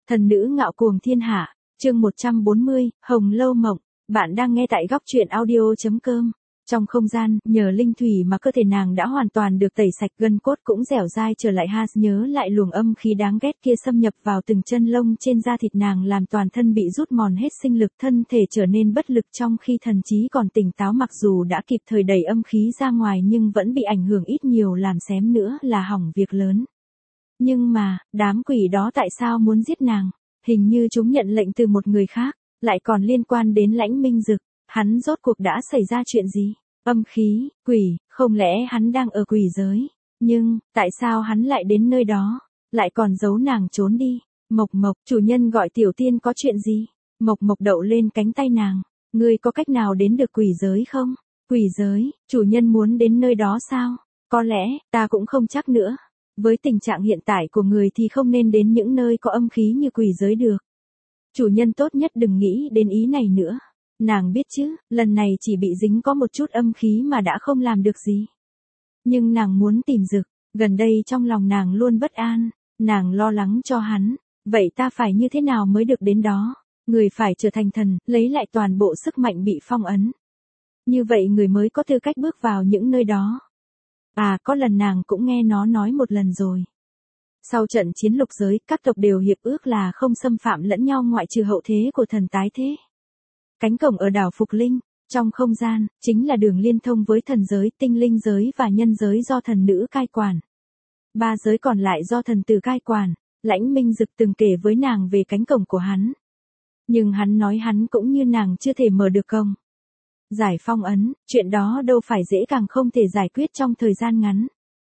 Thần nữ ngạo cuồng thiên hạ, chương 140, Hồng Lâu Mộng. Bạn đang nghe tại góc truyện audio.com. Trong không gian, nhờ linh thủy mà cơ thể nàng đã hoàn toàn được tẩy sạch, gân cốt cũng dẻo dai trở lại. Nhớ lại luồng âm khí đáng ghét kia xâm nhập vào từng chân lông trên da thịt nàng, làm toàn thân bị rút mòn hết sinh lực, thân thể trở nên bất lực, trong khi thần trí còn tỉnh táo. Mặc dù đã kịp thời đẩy âm khí ra ngoài nhưng vẫn bị ảnh hưởng ít nhiều, làm xém nữa là hỏng việc lớn. Nhưng mà, đám quỷ đó tại sao muốn giết nàng? Hình như chúng nhận lệnh từ một người khác, lại còn liên quan đến Lãnh Minh Dực. Hắn rốt cuộc đã xảy ra chuyện gì? Âm khí, quỷ, không lẽ hắn đang ở quỷ giới? Nhưng, tại sao hắn lại đến nơi đó? Lại còn giấu nàng trốn đi? Mộc Mộc, chủ nhân gọi tiểu tiên có chuyện gì? Mộc Mộc đậu lên cánh tay nàng. Ngươi có cách nào đến được quỷ giới không? Quỷ giới, chủ nhân muốn đến nơi đó sao? Có lẽ, ta cũng không chắc nữa. Với tình trạng hiện tại của người thì không nên đến những nơi có âm khí như quỷ giới được. Chủ nhân tốt nhất đừng nghĩ đến ý này nữa. Nàng biết chứ, lần này chỉ bị dính có một chút âm khí mà đã không làm được gì. Nhưng nàng muốn tìm Dực, gần đây trong lòng nàng luôn bất an, nàng lo lắng cho hắn. Vậy ta phải như thế nào mới được đến đó? Người phải trở thành thần, lấy lại toàn bộ sức mạnh bị phong ấn. Như vậy người mới có tư cách bước vào những nơi đó. À, có lần nàng cũng nghe nó nói một lần rồi. Sau trận chiến lục giới, các tộc đều hiệp ước là không xâm phạm lẫn nhau ngoại trừ hậu thế của thần tái thế. Cánh cổng ở đảo Phục Linh, trong không gian, chính là đường liên thông với thần giới, tinh linh giới và nhân giới do thần nữ cai quản. Ba giới còn lại do thần tử cai quản. Lãnh Minh Dực từng kể với nàng về cánh cổng của hắn. Nhưng hắn nói hắn cũng như nàng chưa thể mở được cổng. Giải phong ấn, chuyện đó đâu phải dễ, càng không thể giải quyết trong thời gian ngắn.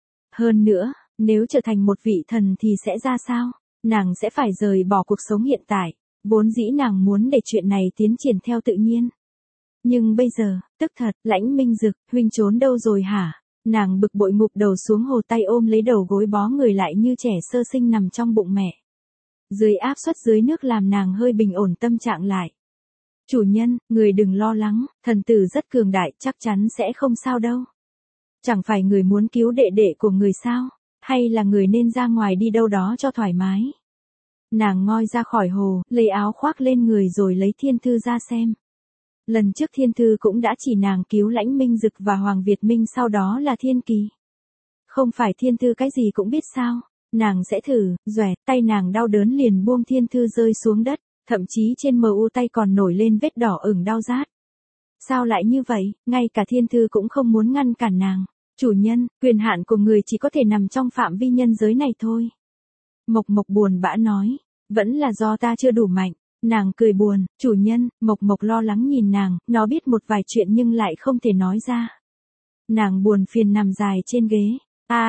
Hơn nữa, nếu trở thành một vị thần thì sẽ ra sao? Nàng sẽ phải rời bỏ cuộc sống hiện tại. Vốn dĩ nàng muốn để chuyện này tiến triển theo tự nhiên. Nhưng bây giờ, tức thật, Lãnh Minh Dực, huynh trốn đâu rồi hả? Nàng bực bội ngụp đầu xuống hồ, tay ôm lấy đầu gối, bó người lại như trẻ sơ sinh nằm trong bụng mẹ. Dưới áp suất dưới nước làm nàng hơi bình ổn tâm trạng lại. Chủ nhân, người đừng lo lắng, thần tử rất cường đại, chắc chắn sẽ không sao đâu. Chẳng phải người muốn cứu đệ đệ của người sao? Hay là người nên ra ngoài đi đâu đó cho thoải mái? Nàng ngoi ra khỏi hồ, lấy áo khoác lên người rồi lấy thiên thư ra xem. Lần trước thiên thư cũng đã chỉ nàng cứu Lãnh Minh Dực và Hoàng Việt Minh, sau đó là Thiên Kỳ. Không phải thiên thư cái gì cũng biết sao? Nàng sẽ thử, doẹt, tay nàng đau đớn liền buông thiên thư rơi xuống đất, thậm chí trên mu tay còn nổi lên vết đỏ ửng đau rát. Sao lại như vậy? Ngay cả thiên thư cũng không muốn ngăn cản nàng. Chủ nhân, quyền hạn của người chỉ có thể nằm trong phạm vi nhân giới này thôi. Mộc Mộc buồn bã nói, vẫn là do ta chưa đủ mạnh. Nàng cười buồn, chủ nhân. Mộc Mộc lo lắng nhìn nàng, nó biết một vài chuyện nhưng lại không thể nói ra. Nàng buồn phiền nằm dài trên ghế.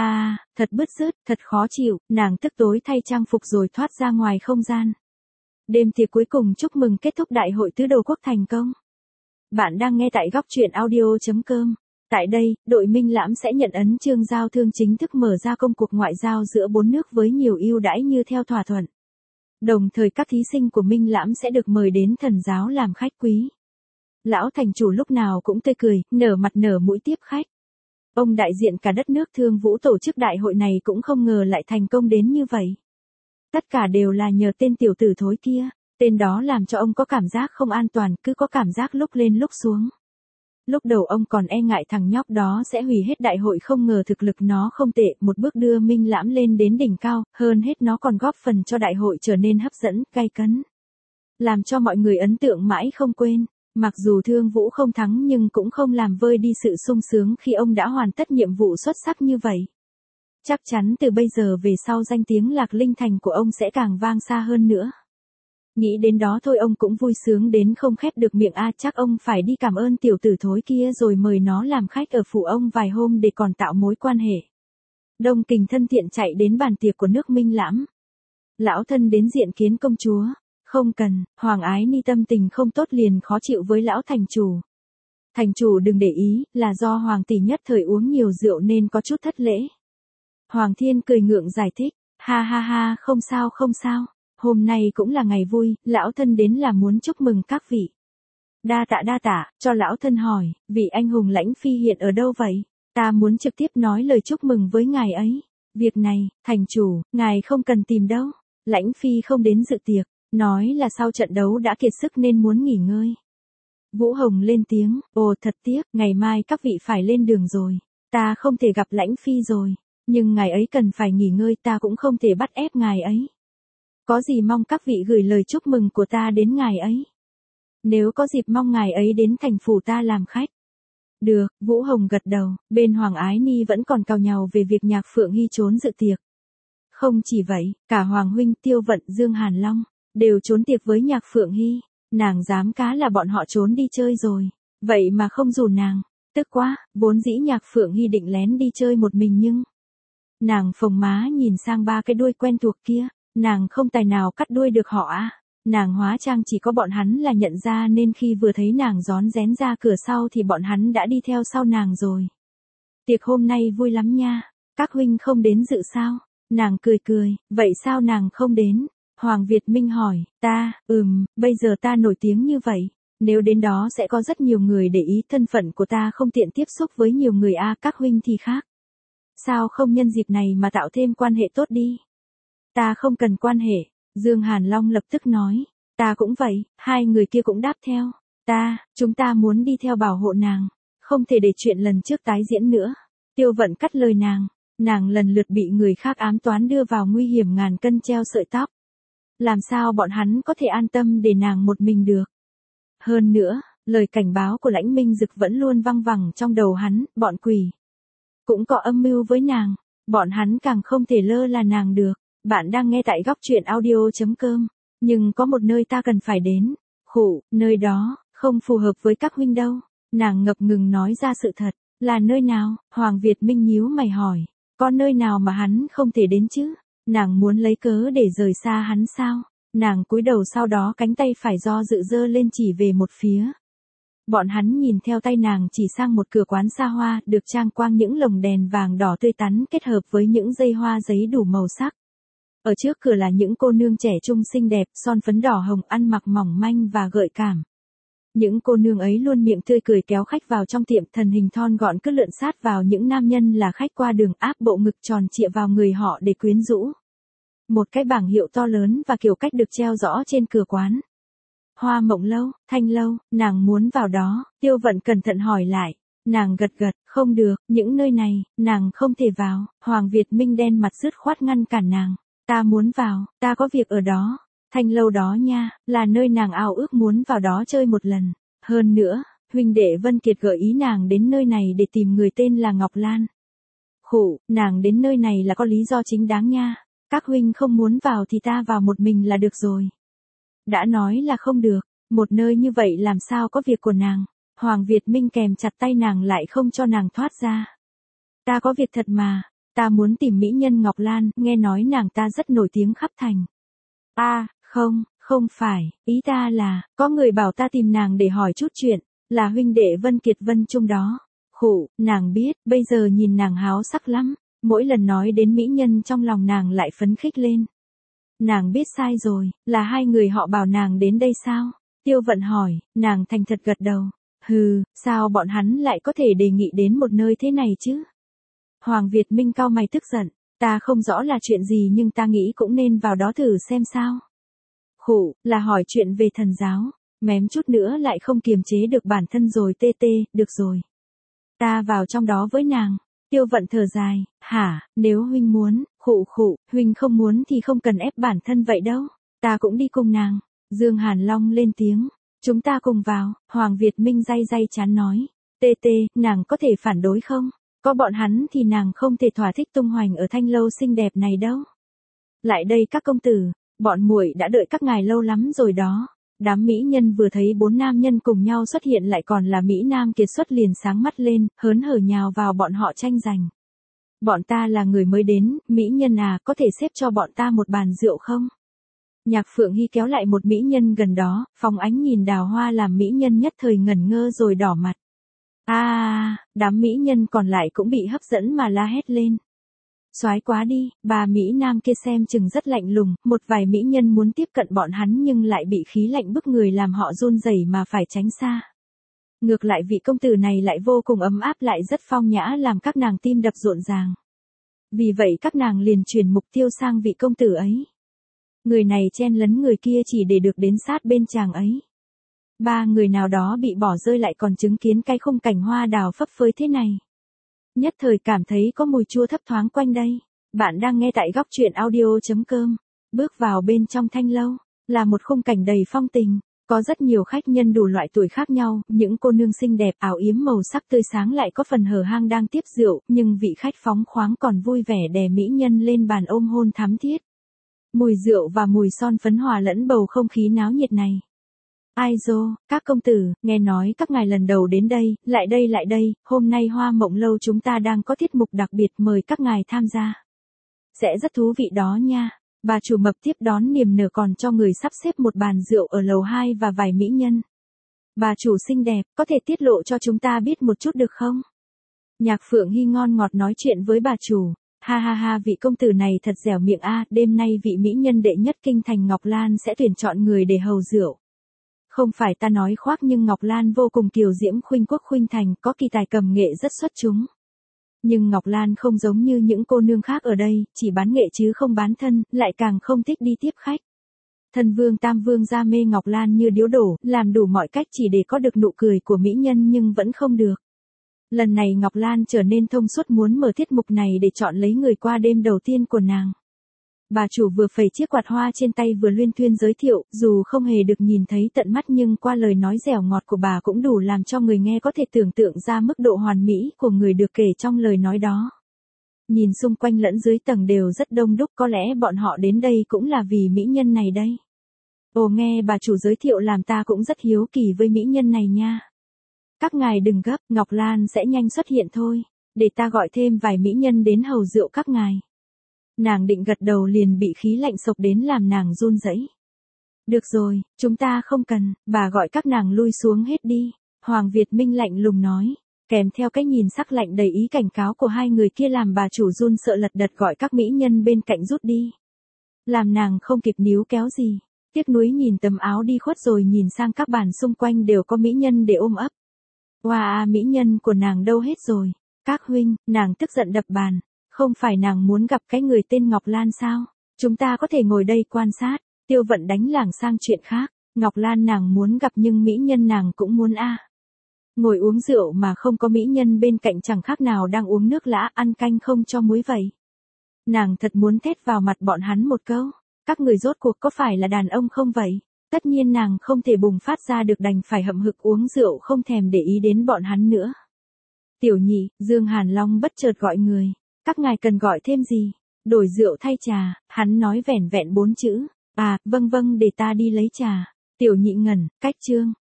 Thật bứt rứt, thật khó chịu. Nàng tức tối thay trang phục rồi thoát ra ngoài không gian. Đêm tiệc cuối cùng chúc mừng kết thúc đại hội tứ đồ quốc thành công. Bạn đang nghe tại góc truyện audio.com. Tại đây, đội Minh Lãm sẽ nhận ấn chương giao thương, chính thức mở ra công cuộc ngoại giao giữa bốn nước với nhiều ưu đãi như theo thỏa thuận. Đồng thời các thí sinh của Minh Lãm sẽ được mời đến thần giáo làm khách quý. Lão thành chủ lúc nào cũng tươi cười, nở mặt nở mũi tiếp khách. Ông đại diện cả đất nước Thương Vũ tổ chức đại hội này cũng không ngờ lại thành công đến như vậy. Tất cả đều là nhờ tên tiểu tử thối kia. Tên đó làm cho ông có cảm giác không an toàn, cứ có cảm giác lúc lên lúc xuống. Lúc đầu ông còn e ngại thằng nhóc đó sẽ hủy hết đại hội, không ngờ thực lực nó không tệ, một bước đưa Minh Lãm lên đến đỉnh cao, hơn hết nó còn góp phần cho đại hội trở nên hấp dẫn, gay cấn. Làm cho mọi người ấn tượng mãi không quên. Mặc dù Thương Vũ không thắng nhưng cũng không làm vơi đi sự sung sướng khi ông đã hoàn tất nhiệm vụ xuất sắc như vậy. Chắc chắn từ bây giờ về sau danh tiếng Lạc Linh Thành của ông sẽ càng vang xa hơn nữa. Nghĩ đến đó thôi ông cũng vui sướng đến không khép được miệng. Chắc ông phải đi cảm ơn tiểu tử thối kia rồi mời nó làm khách ở phủ ông vài hôm để còn tạo mối quan hệ. Đông Kình thân thiện chạy đến bàn tiệc của nước Minh Lãm. Lão thân đến diện kiến công chúa. Không cần. Hoàng Ái Ni tâm tình không tốt liền khó chịu với lão thành chủ. Thành chủ đừng để ý, là do hoàng tỷ nhất thời uống nhiều rượu nên có chút thất lễ. Hoàng Thiên cười ngượng giải thích, ha, không sao không sao. Hôm nay cũng là ngày vui, lão thân đến là muốn chúc mừng các vị. Đa tạ, cho lão thân hỏi, vị anh hùng Lãnh Phi hiện ở đâu vậy? Ta muốn trực tiếp nói lời chúc mừng với ngài ấy. Việc này, thành chủ, ngài không cần tìm đâu. Lãnh Phi không đến dự tiệc, nói là sau trận đấu đã kiệt sức nên muốn nghỉ ngơi. Vũ Hồng lên tiếng, ồ thật tiếc, ngày mai các vị phải lên đường rồi. Ta không thể gặp Lãnh Phi rồi, nhưng ngài ấy cần phải nghỉ ngơi, ta cũng không thể bắt ép ngài ấy. Có gì mong các vị gửi lời chúc mừng của ta đến ngài ấy. Nếu có dịp mong ngài ấy đến thành phủ ta làm khách. Được, Vũ Hồng gật đầu, bên Hoàng Ái Ni vẫn còn càu nhàu về việc Nhạc Phượng Hy trốn dự tiệc. Không chỉ vậy, cả Hoàng Huynh, Tiêu Vận, Dương Hàn Long, đều trốn tiệc với Nhạc Phượng Hy. Nàng dám cá là bọn họ trốn đi chơi rồi, vậy mà không rủ nàng. Tức quá, vốn dĩ Nhạc Phượng Hy định lén đi chơi một mình nhưng... Nàng phồng má nhìn sang ba cái đuôi quen thuộc kia, nàng không tài nào cắt đuôi được họ à. Nàng hóa trang chỉ có bọn hắn là nhận ra nên khi vừa thấy nàng rón rén ra cửa sau thì bọn hắn đã đi theo sau nàng rồi. Tiệc hôm nay vui lắm nha, các huynh không đến dự sao? Nàng cười cười, vậy sao nàng không đến? Hoàng Việt Minh hỏi, bây giờ ta nổi tiếng như vậy, nếu đến đó sẽ có rất nhiều người để ý, thân phận của ta không tiện tiếp xúc với nhiều người các huynh thì khác. Sao không nhân dịp này mà tạo thêm quan hệ tốt đi? Ta không cần quan hệ, Dương Hàn Long lập tức nói, ta cũng vậy, hai người kia cũng đáp theo, chúng ta muốn đi theo bảo hộ nàng, không thể để chuyện lần trước tái diễn nữa. Tiêu Vận cắt lời nàng lần lượt bị người khác ám toán đưa vào nguy hiểm ngàn cân treo sợi tóc. Làm sao bọn hắn có thể an tâm để nàng một mình được? Hơn nữa, lời cảnh báo của Lãnh Minh Dực vẫn luôn văng vẳng trong đầu hắn, bọn quỷ cũng có âm mưu với nàng, bọn hắn càng không thể lơ là nàng được. Bạn đang nghe tại góc truyện audio.com, nhưng có một nơi ta cần phải đến. Nơi đó không phù hợp với các huynh đâu. Nàng ngập ngừng nói ra sự thật, là nơi nào? Hoàng Việt Minh nhíu mày hỏi, có nơi nào mà hắn không thể đến chứ? Nàng muốn lấy cớ để rời xa hắn sao? Nàng cúi đầu, sau đó cánh tay phải do dự giơ lên chỉ về một phía. Bọn hắn nhìn theo tay nàng chỉ sang một cửa quán xa hoa, được trang quang những lồng đèn vàng đỏ tươi tắn kết hợp với những dây hoa giấy đủ màu sắc. Ở trước cửa là những cô nương trẻ trung xinh đẹp, son phấn đỏ hồng, ăn mặc mỏng manh và gợi cảm. Những cô nương ấy luôn miệng tươi cười kéo khách vào trong tiệm, thân hình thon gọn cứ lượn sát vào những nam nhân là khách qua đường, áp bộ ngực tròn trịa vào người họ để quyến rũ. Một cái bảng hiệu to lớn và kiểu cách được treo rõ trên cửa quán. Hoa Mộng Lâu, Thanh Lâu, nàng muốn vào đó. Tiêu Vận cẩn thận hỏi lại. Nàng gật gật, không được, những nơi này, nàng không thể vào. Hoàng Việt Minh đen mặt dứt khoát ngăn cản nàng. Ta muốn vào, ta có việc ở đó. Thanh Lâu đó nha, là nơi nàng ao ước muốn vào đó chơi một lần. Hơn nữa, huynh đệ Vân Kiệt gợi ý nàng đến nơi này để tìm người tên là Ngọc Lan. Nàng đến nơi này là có lý do chính đáng nha. Các huynh không muốn vào thì ta vào một mình là được rồi. Đã nói là không được, một nơi như vậy làm sao có việc của nàng. Hoàng Việt Minh kèm chặt tay nàng lại không cho nàng thoát ra. Ta có việc thật mà, ta muốn tìm mỹ nhân Ngọc Lan, nghe nói nàng ta rất nổi tiếng khắp thành. Không phải, ý ta là, có người bảo ta tìm nàng để hỏi chút chuyện, là huynh đệ Vân Kiệt Vân Trung đó. Nàng biết, bây giờ nhìn nàng háo sắc lắm, mỗi lần nói đến mỹ nhân trong lòng nàng lại phấn khích lên. Nàng biết sai rồi, là hai người họ bảo nàng đến đây sao? Tiêu Vận hỏi, nàng thành thật gật đầu. Sao bọn hắn lại có thể đề nghị đến một nơi thế này chứ? Hoàng Việt Minh cau mày tức giận, ta không rõ là chuyện gì nhưng ta nghĩ cũng nên vào đó thử xem sao. Là hỏi chuyện về thần giáo, mém chút nữa lại không kiềm chế được bản thân rồi. Được rồi. Ta vào trong đó với nàng. Tiêu Vận thở dài, nếu huynh muốn, huynh không muốn thì không cần ép bản thân vậy đâu. Ta cũng đi cùng nàng. Dương Hàn Long lên tiếng, chúng ta cùng vào. Hoàng Việt Minh day chán nói, nàng có thể phản đối không? Có bọn hắn thì nàng không thể thỏa thích tung hoành ở Thanh Lâu xinh đẹp này đâu. Lại đây các công tử, bọn muội đã đợi các ngài lâu lắm rồi đó. Đám mỹ nhân vừa thấy bốn nam nhân cùng nhau xuất hiện lại còn là mỹ nam kiệt xuất liền sáng mắt lên, hớn hở nhào vào bọn họ tranh giành. Bọn ta là người mới đến, mỹ nhân có thể xếp cho bọn ta một bàn rượu không? Nhạc Phượng Hy kéo lại một mỹ nhân gần đó, phóng ánh nhìn đào hoa làm mỹ nhân nhất thời ngẩn ngơ rồi đỏ mặt. Đám mỹ nhân còn lại cũng bị hấp dẫn mà la hét lên. Soái quá đi, bà mỹ nam kia xem chừng rất lạnh lùng, một vài mỹ nhân muốn tiếp cận bọn hắn nhưng lại bị khí lạnh bức người làm họ run rẩy mà phải tránh xa. Ngược lại vị công tử này lại vô cùng ấm áp lại rất phong nhã làm các nàng tim đập rộn ràng. Vì vậy các nàng liền chuyển mục tiêu sang vị công tử ấy. Người này chen lấn người kia chỉ để được đến sát bên chàng ấy. Ba người nào đó bị bỏ rơi lại còn chứng kiến cái khung cảnh hoa đào phấp phới thế này. Nhất thời cảm thấy có mùi chua thấp thoáng quanh đây. Bạn đang nghe tại góc truyện audio.com. Bước vào bên trong thanh lâu, là một khung cảnh đầy phong tình. Có rất nhiều khách nhân đủ loại tuổi khác nhau, những cô nương xinh đẹp áo yếm màu sắc tươi sáng lại có phần hở hang đang tiếp rượu, nhưng vị khách phóng khoáng còn vui vẻ đè mỹ nhân lên bàn ôm hôn thắm thiết. Mùi rượu và mùi son phấn hòa lẫn bầu không khí náo nhiệt này. Ai dô, các công tử, nghe nói các ngài lần đầu đến đây, lại đây, hôm nay Hoa Mộng Lâu chúng ta đang có tiết mục đặc biệt mời các ngài tham gia. Sẽ rất thú vị đó nha. Bà chủ mập tiếp đón niềm nở còn cho người sắp xếp một bàn rượu ở lầu 2 và vài mỹ nhân. Bà chủ xinh đẹp, có thể tiết lộ cho chúng ta biết một chút được không? Nhạc Phượng Hy ngon ngọt nói chuyện với bà chủ. Ha ha ha, vị công tử này thật dẻo miệng a, đêm nay vị mỹ nhân đệ nhất kinh thành Ngọc Lan sẽ tuyển chọn người để hầu rượu. Không phải ta nói khoác nhưng Ngọc Lan vô cùng kiều diễm khuynh quốc khuynh thành, có kỳ tài cầm nghệ rất xuất chúng. Nhưng Ngọc Lan không giống như những cô nương khác ở đây, chỉ bán nghệ chứ không bán thân, lại càng không thích đi tiếp khách. Thân vương Tam Vương gia mê Ngọc Lan như điếu đổ, làm đủ mọi cách chỉ để có được nụ cười của mỹ nhân nhưng vẫn không được. Lần này Ngọc Lan trở nên thông suốt muốn mở tiết mục này để chọn lấy người qua đêm đầu tiên của nàng. Bà chủ vừa phẩy chiếc quạt hoa trên tay vừa luyên thuyên giới thiệu, dù không hề được nhìn thấy tận mắt nhưng qua lời nói dẻo ngọt của bà cũng đủ làm cho người nghe có thể tưởng tượng ra mức độ hoàn mỹ của người được kể trong lời nói đó. Nhìn xung quanh lẫn dưới tầng đều rất đông đúc, có lẽ bọn họ đến đây cũng là vì mỹ nhân này đây. Ồ, nghe bà chủ giới thiệu làm ta cũng rất hiếu kỳ với mỹ nhân này nha. Các ngài đừng gấp, Ngọc Lan sẽ nhanh xuất hiện thôi, để ta gọi thêm vài mỹ nhân đến hầu rượu các ngài. Nàng định gật đầu liền bị khí lạnh xộc đến làm nàng run rẩy. Được rồi, chúng ta không cần, bà gọi các nàng lui xuống hết đi. Hoàng Việt Minh lạnh lùng nói, kèm theo cái nhìn sắc lạnh đầy ý cảnh cáo của hai người kia làm bà chủ run sợ lật đật gọi các mỹ nhân bên cạnh rút đi. Làm nàng không kịp níu kéo gì, tiếc nuối nhìn tấm áo đi khuất rồi nhìn sang các bàn xung quanh đều có mỹ nhân để ôm ấp. Wow, mỹ nhân của nàng đâu hết rồi? Các huynh, nàng tức giận đập bàn. Không phải nàng muốn gặp cái người tên Ngọc Lan sao? Chúng ta có thể ngồi đây quan sát. Tiêu Vận đánh lảng sang chuyện khác. Ngọc Lan nàng muốn gặp nhưng mỹ nhân nàng cũng muốn a. Ngồi uống rượu mà không có mỹ nhân bên cạnh chẳng khác nào đang uống nước lã ăn canh không cho muối vậy. Nàng thật muốn thét vào mặt bọn hắn một câu. Các người rốt cuộc có phải là đàn ông không vậy? Tất nhiên nàng không thể bùng phát ra được đành phải hậm hực uống rượu không thèm để ý đến bọn hắn nữa. Tiểu nhị, Dương Hàn Long bất chợt gọi người. Các ngài cần gọi thêm gì? Đổi rượu thay trà, hắn nói vẻn vẹn 4 chữ. À, vâng, để ta đi lấy trà. Tiểu nhị ngẩn, cách trương,